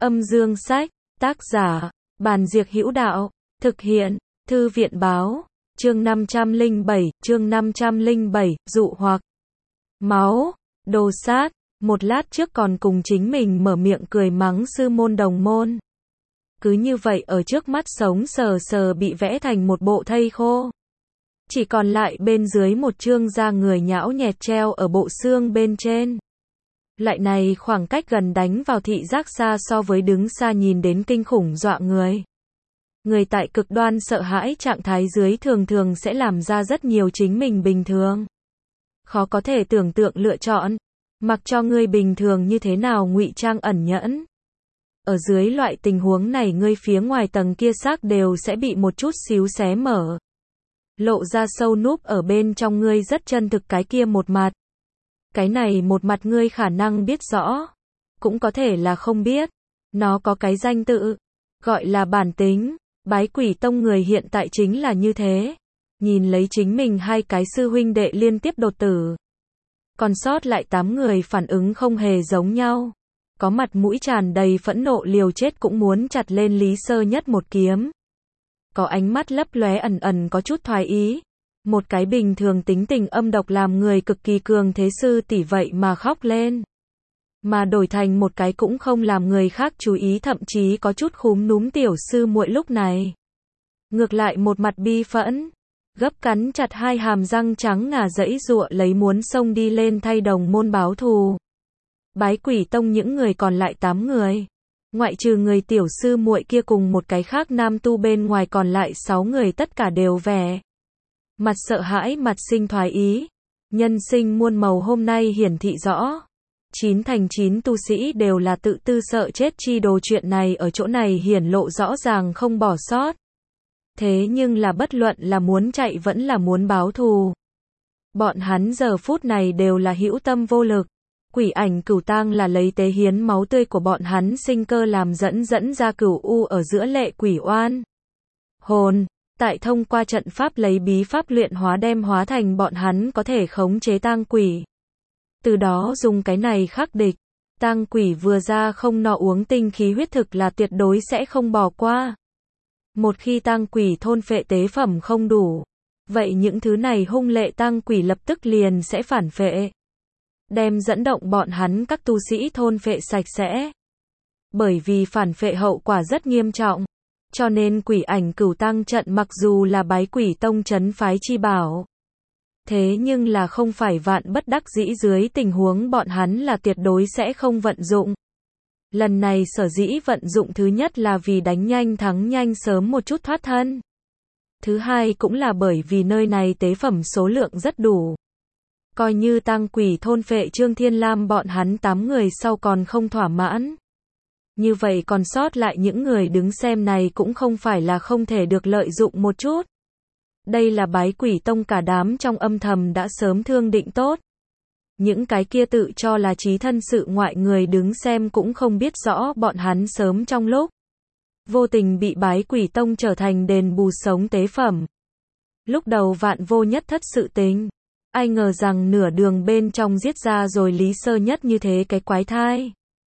Âm dương sách, tác giả, Bàn Diệc Hữu Đạo, thực hiện, Thư viện báo, chương 507, dụ hoặc. Máu, đồ sát, một lát trước còn cùng chính mình mở miệng cười mắng sư môn đồng môn. Cứ như vậy ở trước mắt sống sờ sờ bị vẽ thành một bộ thây khô. Chỉ còn lại bên dưới một chương da người nhão nhẹt treo ở bộ xương bên trên. Lại này khoảng cách gần đánh vào thị giác xa so với đứng xa nhìn đến kinh khủng dọa người. Người tại cực đoan sợ hãi trạng thái dưới thường thường sẽ làm ra rất nhiều chính mình bình thường khó có thể tưởng tượng lựa chọn, mặc cho người bình thường như thế nào ngụy trang ẩn nhẫn. Ở dưới loại tình huống này người phía ngoài tầng kia xác đều sẽ bị một chút xíu xé mở. Lộ ra sâu núp ở bên trong ngươi rất chân thực cái kia một mặt. Cái này một mặt ngươi khả năng biết rõ, cũng có thể là không biết. Nó có cái danh tự, gọi là bản tính. Bái Quỷ Tông người hiện tại chính là như thế. Nhìn lấy chính mình hai cái sư huynh đệ liên tiếp đột tử. Còn sót lại 8 người phản ứng không hề giống nhau. Có mặt mũi tràn đầy phẫn nộ liều chết cũng muốn chặt lên Lý Sơ Nhất một kiếm. Có ánh mắt lấp lóe ẩn ẩn có chút thoái ý. Một cái bình thường tính tình âm độc làm người cực kỳ cường thế sư tỷ vậy mà khóc lên. Mà đổi thành một cái cũng không làm người khác chú ý thậm chí có chút khúm núm tiểu sư muội lúc này. Ngược lại một mặt bi phẫn. Gấp cắn chặt hai hàm răng trắng ngà giãy giụa lấy muốn xông đi lên thay đồng môn báo thù. Bái Quỷ Tông những người còn lại 8 người. Ngoại trừ người tiểu sư muội kia cùng một cái khác nam tu bên ngoài còn lại 6 người tất cả đều vẻ mặt sợ hãi mặt sinh thoái ý. Nhân sinh muôn màu hôm nay hiển thị rõ. 9 thành 9 tu sĩ đều là tự tư sợ chết chi đồ chuyện này ở chỗ này hiển lộ rõ ràng không bỏ sót. Thế nhưng là bất luận là muốn chạy vẫn là muốn báo thù. Bọn hắn giờ phút này đều là hữu tâm vô lực. Quỷ ảnh cửu tang là lấy tế hiến máu tươi của bọn hắn sinh cơ làm dẫn ra cửu u ở giữa lệ quỷ oan. Hồn, tại thông qua trận pháp lấy bí pháp luyện hóa đem hóa thành bọn hắn có thể khống chế tang quỷ. Từ đó dùng cái này khắc địch. Tang quỷ vừa ra không no uống tinh khí huyết thực là tuyệt đối sẽ không bỏ qua. Một khi tang quỷ thôn phệ tế phẩm không đủ, vậy những thứ này hung lệ tang quỷ lập tức liền sẽ phản phệ. Đem dẫn động bọn hắn các tu sĩ thôn phệ sạch sẽ. Bởi vì phản phệ hậu quả rất nghiêm trọng. Cho nên quỷ ảnh cửu tang trận mặc dù là Bái Quỷ Tông trấn phái chi bảo. Thế nhưng là không phải vạn bất đắc dĩ dưới tình huống bọn hắn là tuyệt đối sẽ không vận dụng. Lần này sở dĩ vận dụng thứ nhất là vì đánh nhanh thắng nhanh sớm một chút thoát thân. Thứ hai cũng là bởi vì nơi này tế phẩm số lượng rất đủ. Coi như tang quỷ thôn phệ Trương Thiên Lam bọn hắn 8 người sau còn không thỏa mãn. Như vậy còn sót lại những người đứng xem này cũng không phải là không thể được lợi dụng một chút. Đây là Bái Quỷ Tông cả đám trong âm thầm đã sớm thương định tốt. Những cái kia tự cho là trí thân sự ngoại người đứng xem cũng không biết rõ bọn hắn sớm trong lúc vô tình bị Bái Quỷ Tông trở thành đền bù sống tế phẩm. Lúc đầu vạn vô nhất thất sự tình. Ai ngờ rằng nửa đường bên trong giết ra rồi Lý Sơ Nhất như thế cái quái thai.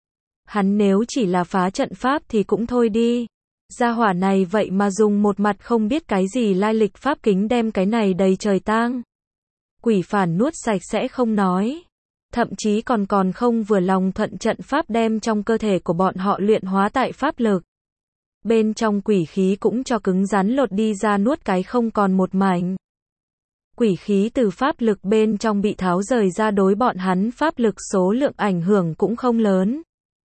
Hắn nếu chỉ là phá trận pháp thì cũng thôi đi. Gia hỏa này vậy mà dùng một mặt không biết cái gì lai lịch pháp kính đem cái này đầy trời tang quỷ phản nuốt sạch sẽ không nói. Thậm chí còn không vừa lòng thuận trận pháp đem trong cơ thể của bọn họ luyện hóa tại pháp lực. Bên trong quỷ khí cũng cho cứng rắn lột đi ra nuốt cái không còn một mảnh. Quỷ khí từ pháp lực bên trong bị tháo rời ra đối bọn hắn pháp lực số lượng ảnh hưởng cũng không lớn.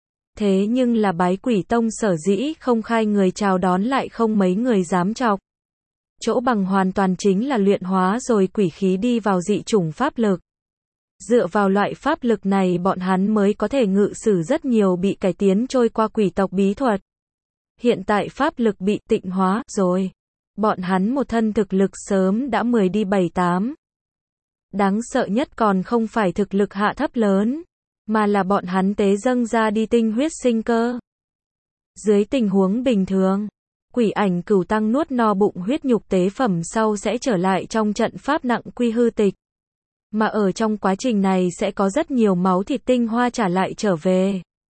Thế nhưng là Bái Quỷ Tông sở dĩ không khai người chào đón lại không mấy người dám chọc. Chỗ bằng hoàn toàn chính là luyện hóa rồi quỷ khí đi vào dị chủng pháp lực. Dựa vào loại pháp lực này bọn hắn mới có thể ngự sử rất nhiều bị cải tiến trôi qua quỷ tộc bí thuật. Hiện tại pháp lực bị tịnh hóa rồi. Bọn hắn một thân thực lực sớm đã 10 đi 7-8. Đáng sợ nhất còn không phải thực lực hạ thấp lớn, mà là bọn hắn tế dâng ra đi tinh huyết sinh cơ. Dưới tình huống bình thường, quỷ ảnh cửu tăng nuốt no bụng huyết nhục tế phẩm sau sẽ trở lại trong trận pháp nặng quy hư tịch. Mà ở trong quá trình này sẽ có rất nhiều máu thịt tinh hoa trả lại trở về.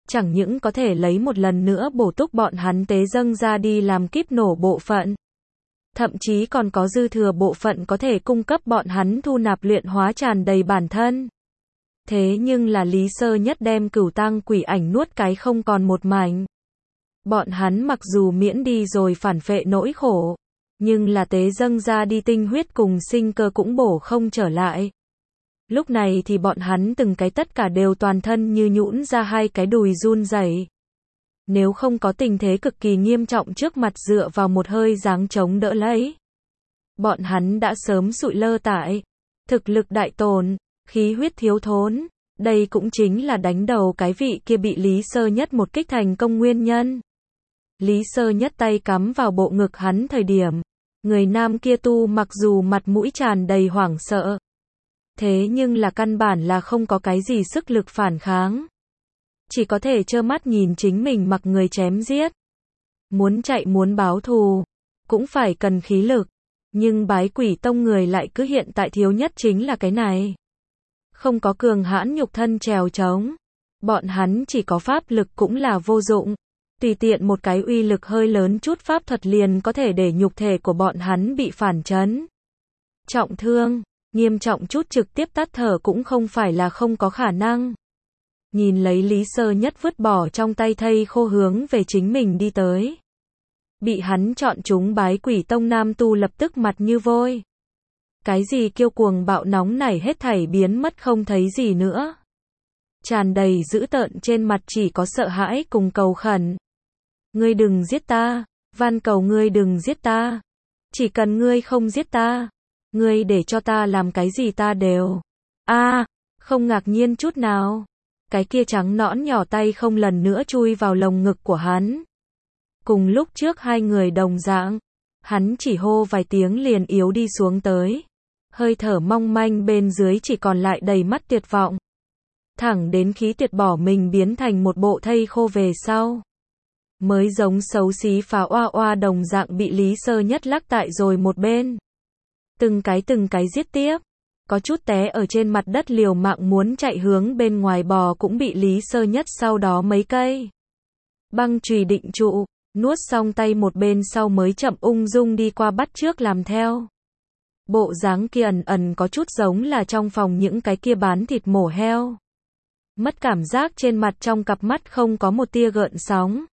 chẳng những có thể lấy một lần nữa bổ túc bọn hắn tế dâng ra đi làm kíp nổ bộ phận, thậm chí còn có dư thừa bộ phận có thể cung cấp bọn hắn thu nạp luyện hóa tràn đầy bản thân. Thế nhưng là Lý Sơ Nhất đem Cửu Tang Quỷ Ảnh nuốt cái không còn một mảnh. Bọn hắn mặc dù miễn đi rồi phản phệ nỗi khổ, nhưng là tế dâng ra đi tinh huyết cùng sinh cơ cũng bổ không trở lại. Lúc này thì bọn hắn từng cái tất cả đều toàn thân như nhũn ra hai cái đùi run rẩy. Nếu không có tình thế cực kỳ nghiêm trọng trước mặt dựa vào một hơi dáng chống đỡ lấy, bọn hắn đã sớm sụi lơ tại. Thực lực đại tổn, khí huyết thiếu thốn, đây cũng chính là đánh đầu cái vị kia bị Lý Sơ Nhất một kích thành công nguyên nhân. Lý Sơ Nhất tay cắm vào bộ ngực hắn thời điểm, người nam kia tu mặc dù mặt mũi tràn đầy hoảng sợ, thế nhưng là căn bản là không có cái gì sức lực phản kháng. Chỉ có thể trơ mắt nhìn chính mình mặc người chém giết. Muốn chạy muốn báo thù, cũng phải cần khí lực. Nhưng Bái Quỷ Tông người lại cứ hiện tại thiếu nhất chính là cái này. Không có cường hãn nhục thân trèo trống. Bọn hắn chỉ có pháp lực cũng là vô dụng. Tùy tiện một cái uy lực hơi lớn chút pháp thuật liền có thể để nhục thể của bọn hắn bị phản chấn. Trọng thương, nghiêm trọng chút trực tiếp tắt thở cũng không phải là không có khả năng. Nhìn lấy Lý Sơ Nhất vứt bỏ trong tay thây khô hướng về chính mình đi tới. Bị hắn chọn chúng Bái Quỷ Tông nam tu lập tức mặt như vôi. Cái gì kiêu cuồng bạo nóng nảy hết thảy biến mất không thấy gì nữa. Tràn đầy dữ tợn trên mặt chỉ có sợ hãi cùng cầu khẩn. Ngươi đừng giết ta, van cầu ngươi đừng giết ta. Chỉ cần ngươi không giết ta, ngươi để cho ta làm cái gì ta đều. Không ngạc nhiên chút nào. Cái kia trắng nõn nhỏ tay không lần nữa chui vào lồng ngực của hắn. Cùng lúc trước hai người đồng dạng, hắn chỉ hô vài tiếng liền yếu đi xuống tới. Hơi thở mong manh bên dưới chỉ còn lại đầy mắt tuyệt vọng. Thẳng đến khí tuyệt bỏ mình biến thành một bộ thây khô về sau. Mới giống xấu xí phá oa oa đồng dạng bị Lý Sơ Nhất lắc tại rồi một bên. Từng cái giết tiếp. Có chút té ở trên mặt đất liều mạng muốn chạy hướng bên ngoài bò cũng bị Lý Sơ Nhất sau đó mấy cây băng chùy định trụ, nuốt xong tay một bên sau mới chậm ung dung đi qua bắt chước làm theo. Bộ dáng kia ẩn có chút giống là trong phòng những cái kia bán thịt mổ heo. Mất cảm giác trên mặt trong cặp mắt không có một tia gợn sóng.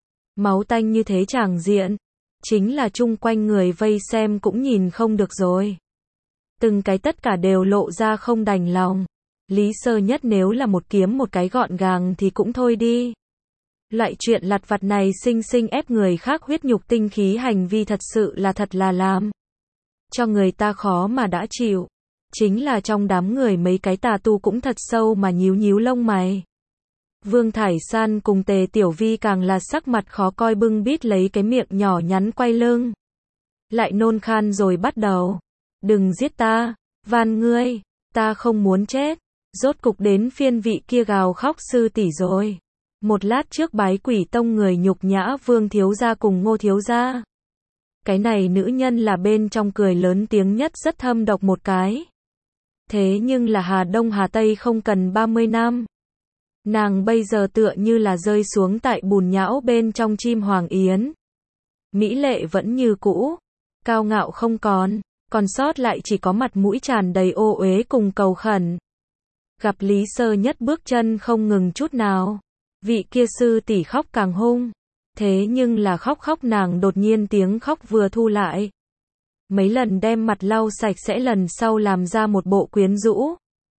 Máu tanh như thế tràng diện, chính là chung quanh người vây xem cũng nhìn không được rồi. Từng cái tất cả đều lộ ra không đành lòng. Lý Sơ Nhất nếu là một kiếm một cái gọn gàng thì cũng thôi đi. Loại chuyện lặt vặt này sinh sinh ép người khác huyết nhục tinh khí hành vi thật sự là thật là làm cho người ta khó mà đã chịu. Chính là trong đám người mấy cái tà tu cũng thật sâu mà nhíu nhíu lông mày. Vương Thải San cùng Tề Tiểu Vi càng là sắc mặt khó coi bưng bít lấy cái miệng nhỏ nhắn quay lưng. Lại nôn khan rồi bắt đầu. Đừng giết ta, van ngươi, ta không muốn chết. Rốt cục đến phiên vị kia gào khóc sư tỷ rồi. Một lát trước Bái Quỷ Tông người nhục nhã Vương thiếu gia cùng Ngô thiếu gia. Cái này nữ nhân là bên trong cười lớn tiếng nhất rất thâm độc một cái. Thế nhưng là Hà Đông Hà Tây không cần 30 năm. Nàng bây giờ tựa như là rơi xuống tại bùn nhão bên trong chim hoàng yến. Mỹ lệ vẫn như cũ, cao ngạo không còn sót lại chỉ có mặt mũi tràn đầy ô uế cùng cầu khẩn. Gặp Lý Sơ Nhất bước chân không ngừng chút nào. Vị kia sư tỷ khóc càng hung. Thế nhưng là khóc nàng đột nhiên tiếng khóc vừa thu lại. Mấy lần đem mặt lau sạch sẽ lần sau làm ra một bộ quyến rũ.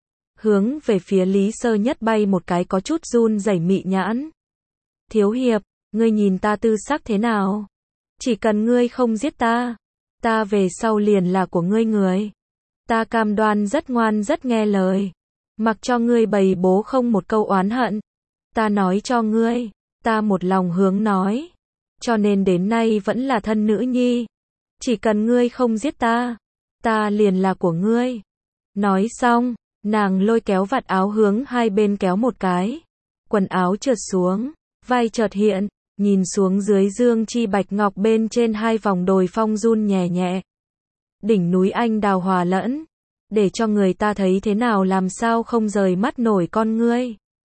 Hướng về phía Lý Sơ Nhất bay một cái có chút run rẩy mị nhãn. Thiếu hiệp, ngươi nhìn ta tư sắc thế nào? Chỉ cần ngươi không giết ta, ta về sau liền là của ngươi người. Ta cam đoan rất ngoan rất nghe lời. Mặc cho ngươi bày bố không một câu oán hận. Ta nói cho ngươi, ta một lòng hướng nói. Cho nên đến nay vẫn là thân nữ nhi. Chỉ cần ngươi không giết ta, ta liền là của ngươi. Nói xong, nàng lôi kéo vạt áo hướng hai bên kéo một cái. Quần áo trượt xuống, vai chợt hiện, nhìn xuống dưới dương chi bạch ngọc bên trên hai vòng đồi phong run nhẹ nhẹ. Đỉnh núi anh đào hòa lẫn, để cho người ta thấy thế nào làm sao không rời mắt nổi con ngươi.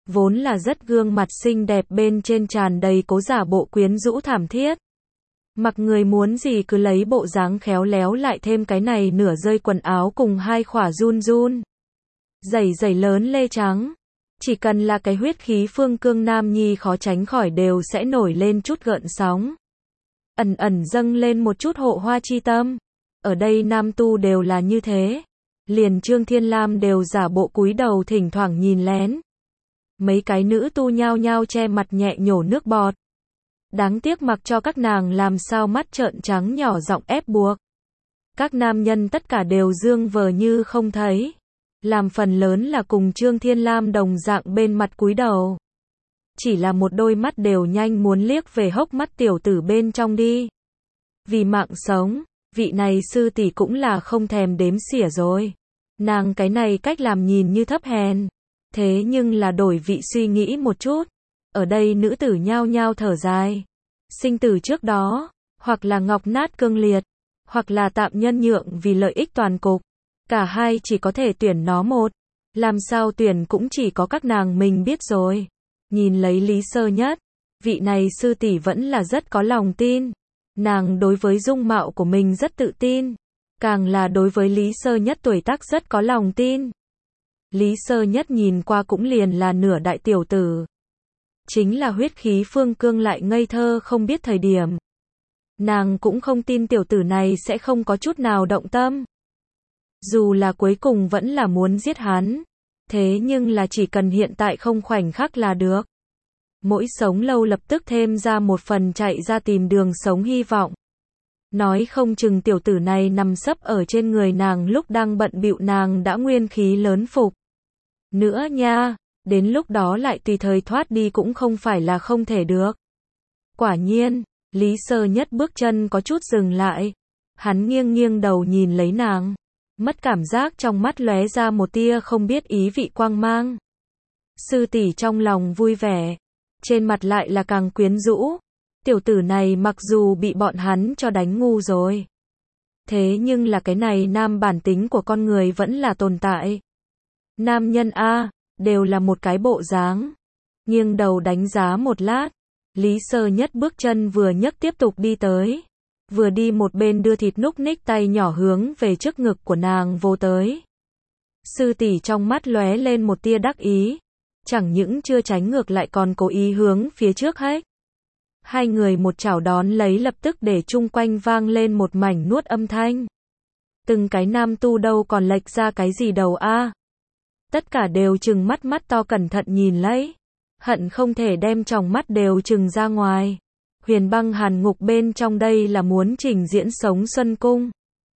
Vốn là rất gương mặt xinh đẹp bên trên tràn đầy cố giả bộ quyến rũ thảm thiết. Mặc người muốn gì cứ lấy bộ dáng khéo léo lại thêm cái này nửa rơi quần áo cùng hai khỏa run run. Dày dày lớn lê trắng. Chỉ cần là cái huyết khí phương cương nam nhi khó tránh khỏi đều sẽ nổi lên chút gợn sóng. Ẩn ẩn dâng lên một chút hộ hoa chi tâm. Ở đây nam tu đều là như thế. Liền Trương Thiên Lam đều giả bộ cúi đầu thỉnh thoảng nhìn lén. Mấy cái nữ tu nhao nhao che mặt nhẹ nhổ nước bọt. Đáng tiếc mặc cho các nàng làm sao mắt trợn trắng nhỏ giọng ép buộc. Các nam nhân tất cả đều dương vờ như không thấy. Làm phần lớn là cùng Trương Thiên Lam đồng dạng bên mặt cúi đầu. Chỉ là một đôi mắt đều nhanh muốn liếc về hốc mắt tiểu tử bên trong đi. Vì mạng sống, vị này sư tỷ cũng là không thèm đếm xỉa rồi. Nàng cái này cách làm nhìn như thấp hèn. Thế nhưng là đổi vị suy nghĩ một chút. Ở đây nữ tử nhao nhao thở dài. Sinh tử trước đó, hoặc là ngọc nát cương liệt, hoặc là tạm nhân nhượng vì lợi ích toàn cục. Cả hai chỉ có thể tuyển nó một. Làm sao tuyển cũng chỉ có các nàng mình biết rồi. Nhìn lấy Lý Sơ Nhất, vị này sư tỷ vẫn là rất có lòng tin. Nàng đối với dung mạo của mình rất tự tin. Càng là đối với Lý Sơ Nhất tuổi tác rất có lòng tin. Lý Sơ Nhất nhìn qua cũng liền là nửa đại tiểu tử. Chính là huyết khí phương cương lại ngây thơ không biết thời điểm. Nàng cũng không tin tiểu tử này sẽ không có chút nào động tâm. Dù là cuối cùng vẫn là muốn giết hắn. Thế nhưng là chỉ cần hiện tại không khoảnh khắc là được. Mỗi sống lâu lập tức thêm ra một phần chạy ra tìm đường sống hy vọng. Nói không chừng tiểu tử này nằm sấp ở trên người nàng lúc đang bận bịu nàng đã nguyên khí lớn phục. Nữa nha, đến lúc đó lại tùy thời thoát đi cũng không phải là không thể được. Quả nhiên, Lý Sơ Nhất bước chân có chút dừng lại. Hắn nghiêng nghiêng đầu nhìn lấy nàng. Mất cảm giác trong mắt lóe ra một tia không biết ý vị quang mang. Sư tỷ trong lòng vui vẻ. Trên mặt lại là càng quyến rũ. Tiểu tử này mặc dù bị bọn hắn cho đánh ngu rồi. Thế nhưng là cái này nam bản tính của con người vẫn là tồn tại. Nam nhân A, đều là một cái bộ dáng. Nghiêng đầu đánh giá một lát. Lý Sơ Nhất bước chân vừa nhấc tiếp tục đi tới. Vừa đi một bên đưa thịt núc ních tay nhỏ hướng về trước ngực của nàng vô tới. Sư tỷ trong mắt lóe lên một tia đắc ý. Chẳng những chưa tránh ngược lại còn cố ý hướng phía trước hết. Hai người một chảo đón lấy lập tức để chung quanh vang lên một mảnh nuốt âm thanh. Từng cái nam tu đâu còn lệch ra cái gì đầu a. Tất cả đều trừng mắt mắt to cẩn thận nhìn lấy. Hận không thể đem tròng mắt đều trừng ra ngoài. Huyền Băng Hàn Ngục bên trong đây là muốn trình diễn sống Xuân Cung.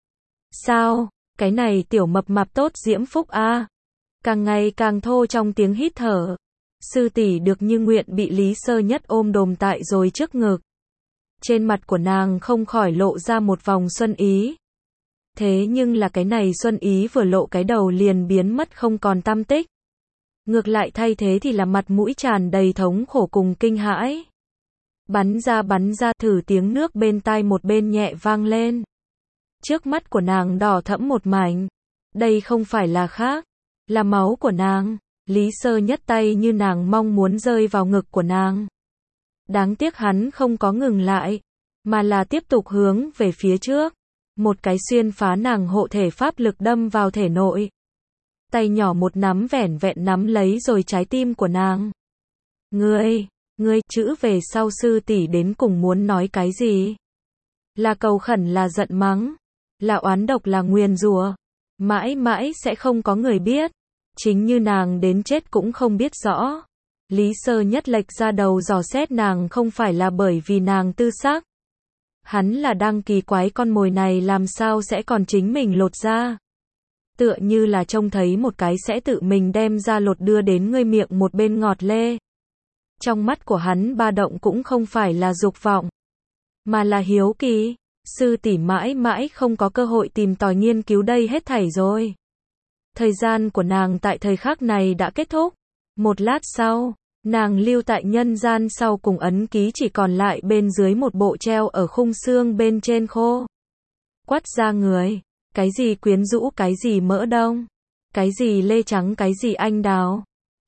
Sao, cái này tiểu mập mạp tốt diễm phúc a. Càng ngày càng thô trong tiếng hít thở. Sư tỷ được như nguyện bị Lý Sơ Nhất ôm đồm tại rồi trước ngực. Trên mặt của nàng không khỏi lộ ra một vòng xuân ý. Thế nhưng là cái này xuân ý vừa lộ cái đầu liền biến mất không còn tăm tích. Ngược lại thay thế thì là mặt mũi tràn đầy thống khổ cùng kinh hãi. Bắn ra thử tiếng nước bên tai một bên nhẹ vang lên. Trước mắt của nàng đỏ thẫm một mảnh. Đây không phải là khác, là máu của nàng. Lý Sơ Nhất tay như nàng mong muốn rơi vào ngực của nàng. Đáng tiếc hắn không có ngừng lại, mà là tiếp tục hướng về phía trước. Một cái xuyên phá nàng hộ thể pháp lực đâm vào thể nội. Tay nhỏ một nắm vẻn vẹn nắm lấy rồi trái tim của nàng. Ngươi, chữ về sau sư tỷ đến cùng muốn nói cái gì? Là cầu khẩn, là giận mắng, là oán độc, là nguyền rủa. Mãi mãi sẽ không có người biết. Chính như nàng đến chết cũng không biết rõ. Lý Sơ Nhất lệch ra đầu dò xét nàng không phải là bởi vì nàng tư xác. Hắn là đang kỳ quái con mồi này làm sao sẽ còn chính mình lột ra. Tựa như là trông thấy một cái sẽ tự mình đem ra lột đưa đến ngươi miệng một bên ngọt lê. Trong mắt của hắn ba động cũng không phải là dục vọng, mà là hiếu kỳ. Sư tỷ mãi mãi không có cơ hội tìm tòi nghiên cứu đây hết thảy rồi. Thời gian của nàng tại thời khắc này đã kết thúc. Một lát sau, nàng lưu tại nhân gian sau cùng ấn ký chỉ còn lại bên dưới một bộ treo ở khung xương bên trên khô. Quắt ra người, cái gì quyến rũ, cái gì mỡ đông, cái gì lê trắng, cái gì anh đào.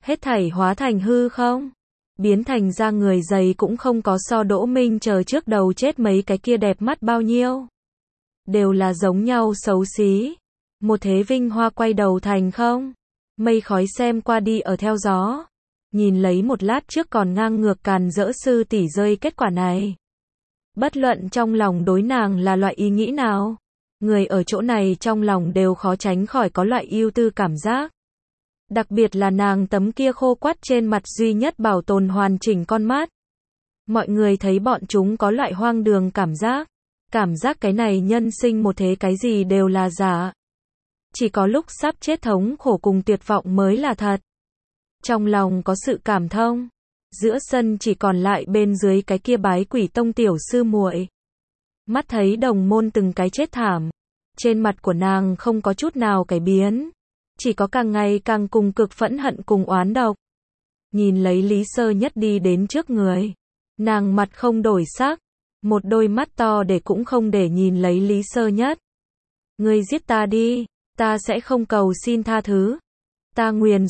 Hết thảy hóa thành hư không? Biến thành ra người dày cũng không có so Đỗ Minh chờ trước đầu chết mấy cái kia đẹp mắt bao nhiêu. Đều là giống nhau xấu xí. Một thế vinh hoa quay đầu thành không? Mây khói xem qua đi ở theo gió. Nhìn lấy một lát trước còn ngang ngược càn rỡ sư tỷ rơi kết quả này. Bất luận trong lòng đối nàng là loại ý nghĩ nào. Người ở chỗ này trong lòng đều khó tránh khỏi có loại ưu tư cảm giác. Đặc biệt là nàng tấm kia khô quắt trên mặt duy nhất bảo tồn hoàn chỉnh con mắt. Mọi người thấy bọn chúng có loại hoang đường cảm giác. Cảm giác cái này nhân sinh một thế cái gì đều là giả. Chỉ có lúc sắp chết thống khổ cùng tuyệt vọng mới là thật. Trong lòng có sự cảm thông. Giữa sân chỉ còn lại bên dưới cái kia bái quỷ tông tiểu sư muội. Mắt thấy đồng môn từng cái chết thảm. Trên mặt của nàng không có chút nào cải biến. Chỉ có càng ngày càng cùng cực phẫn hận cùng oán độc. Nhìn lấy Lý Sơ Nhất đi đến trước người. Nàng mặt không đổi sắc. Một đôi mắt to để cũng không để nhìn lấy Lý Sơ Nhất. Ngươi giết ta đi. Ta sẽ không cầu xin tha thứ. Ta nguyền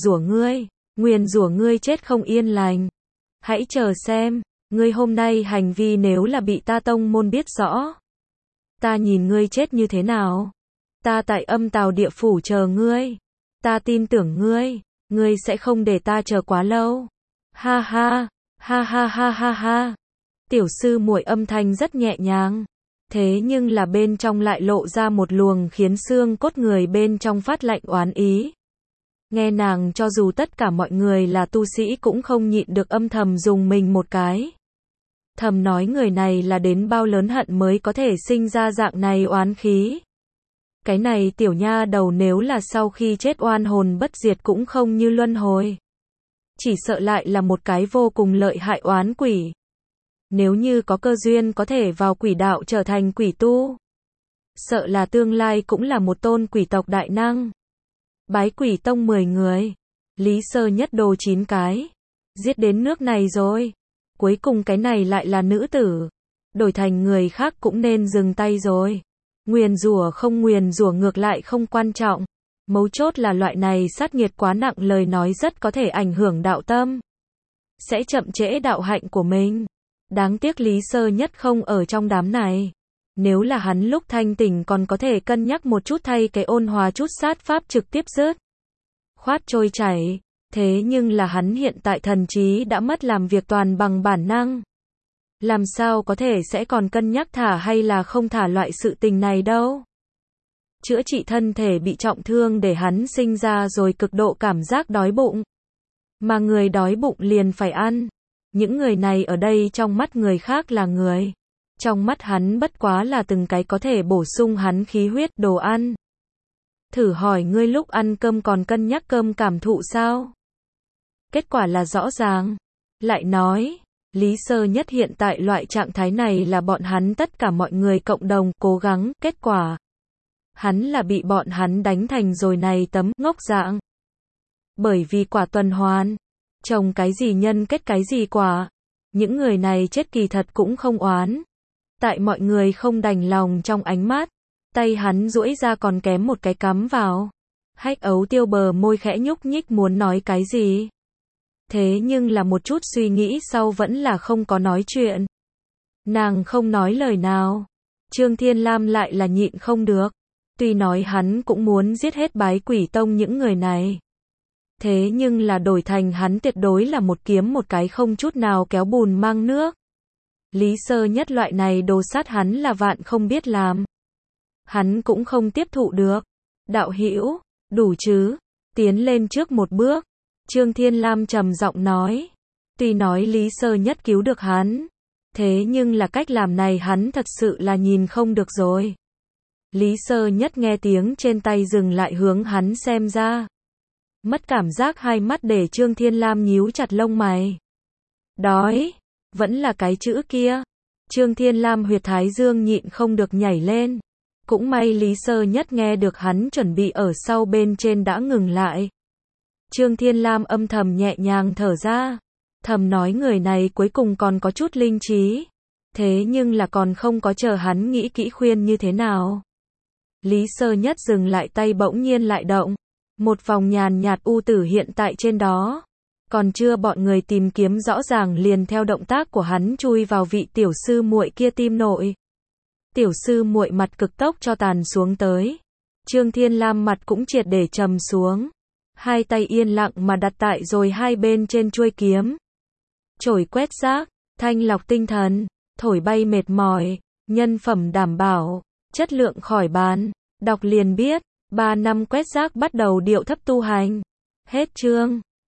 rủa ngươi chết không yên lành. Hãy chờ xem, ngươi hôm nay hành vi nếu là bị ta tông môn biết rõ. Ta nhìn ngươi chết như thế nào. Ta tại Âm Tào địa phủ chờ ngươi. Ta tin tưởng ngươi sẽ không để ta chờ quá lâu. Ha ha, ha ha ha ha ha. Tiểu sư muội âm thanh rất nhẹ nhàng. Thế nhưng là bên trong lại lộ ra một luồng khiến xương cốt người bên trong phát lạnh oán ý. Nghe nàng cho dù tất cả mọi người là tu sĩ cũng không nhịn được âm thầm dùng mình một cái. Thầm nói người này là đến bao lớn hận mới có thể sinh ra dạng này oán khí. Cái này tiểu nha đầu nếu là sau khi chết oan hồn bất diệt cũng không như luân hồi. Chỉ sợ lại là một cái vô cùng lợi hại oán quỷ. Nếu như có cơ duyên có thể vào quỷ đạo trở thành quỷ tu. Sợ là tương lai cũng là một tôn quỷ tộc đại năng. Bái quỷ tông 10 người. Lý Sơ Nhất đồ 9 cái. Giết đến nước này rồi. Cuối cùng cái này lại là nữ tử. Đổi thành người khác cũng nên dừng tay rồi. Nguyền rủa không nguyền rủa ngược lại không quan trọng. Mấu chốt là loại này sát nghiệt quá nặng lời nói rất có thể ảnh hưởng đạo tâm. Sẽ chậm trễ đạo hạnh của mình. Đáng tiếc Lý Sơ Nhất không ở trong đám này. Nếu là hắn lúc thanh tỉnh còn có thể cân nhắc một chút thay cái ôn hòa chút sát pháp trực tiếp rớt. Khoát trôi chảy. Thế nhưng là hắn hiện tại thần trí đã mất làm việc toàn bằng bản năng. Làm sao có thể sẽ còn cân nhắc thả hay là không thả loại sự tình này đâu. Chữa trị thân thể bị trọng thương để hắn sinh ra rồi cực độ cảm giác đói bụng. Mà người đói bụng liền phải ăn. Những người này ở đây trong mắt người khác là người. Trong mắt hắn bất quá là từng cái có thể bổ sung hắn khí huyết đồ ăn. Thử hỏi ngươi lúc ăn cơm còn cân nhắc cơm cảm thụ sao? Kết quả là rõ ràng. Lại nói, Lý Sơ Nhất hiện tại loại trạng thái này là bọn hắn tất cả mọi người cộng đồng cố gắng, kết quả. Hắn là bị bọn hắn đánh thành rồi này tấm ngốc dạng. Bởi vì quả tuần hoàn. Trồng cái gì nhân kết cái gì quả. Những người này chết kỳ thật cũng không oán. Tại mọi người không đành lòng trong ánh mắt. Tay hắn duỗi ra còn kém một cái cắm vào. Hách Ấu Tiêu bờ môi khẽ nhúc nhích muốn nói cái gì. Thế nhưng là một chút suy nghĩ sau vẫn là không có nói chuyện. Nàng không nói lời nào. Trương Thiên Lam lại là nhịn không được. Tuy nói hắn cũng muốn giết hết bái quỷ tông những người này. Thế nhưng là đổi thành hắn tuyệt đối là một kiếm một cái không chút nào kéo bùn mang nước. Lý Sơ Nhất loại này đồ sát hắn là vạn không biết làm. Hắn cũng không tiếp thụ được. Đạo hữu, đủ chứ, tiến lên trước một bước. Trương Thiên Lam trầm giọng nói. Tuy nói Lý Sơ Nhất cứu được hắn. Thế nhưng là cách làm này hắn thật sự là nhìn không được rồi. Lý Sơ Nhất nghe tiếng trên tay dừng lại hướng hắn xem ra. Mất cảm giác hai mắt để Trương Thiên Lam nhíu chặt lông mày. Đói, vẫn là cái chữ kia. Trương Thiên Lam huyệt thái dương nhịn không được nhảy lên. Cũng may Lý Sơ Nhất nghe được hắn chuẩn bị ở sau bên trên đã ngừng lại. Trương Thiên Lam âm thầm nhẹ nhàng thở ra. Thầm nói người này cuối cùng còn có chút linh trí. Thế nhưng là còn không có chờ hắn nghĩ kỹ khuyên như thế nào. Lý Sơ Nhất dừng lại tay bỗng nhiên lại động. Một vòng nhàn nhạt u tử hiện tại trên đó. Còn chưa bọn người tìm kiếm rõ ràng liền theo động tác của hắn chui vào vị tiểu sư muội kia tim nội. Tiểu sư muội mặt cực tốc cho tàn xuống tới. Trương Thiên Lam mặt cũng triệt để trầm xuống. Hai tay yên lặng mà đặt tại rồi hai bên trên chuôi kiếm. Chổi quét rác, thanh lọc tinh thần, thổi bay mệt mỏi, nhân phẩm đảm bảo, chất lượng khỏi bàn. Đọc liền biết, 3 năm quét rác bắt đầu điệu thấp tu hành. Hết chương.